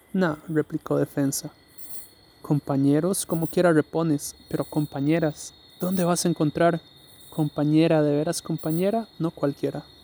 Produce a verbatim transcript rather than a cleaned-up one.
Nah, replicó Defensa. Compañeros, como quiera repones, pero compañeras, ¿dónde vas a encontrar? Compañera, de veras compañera, no cualquiera.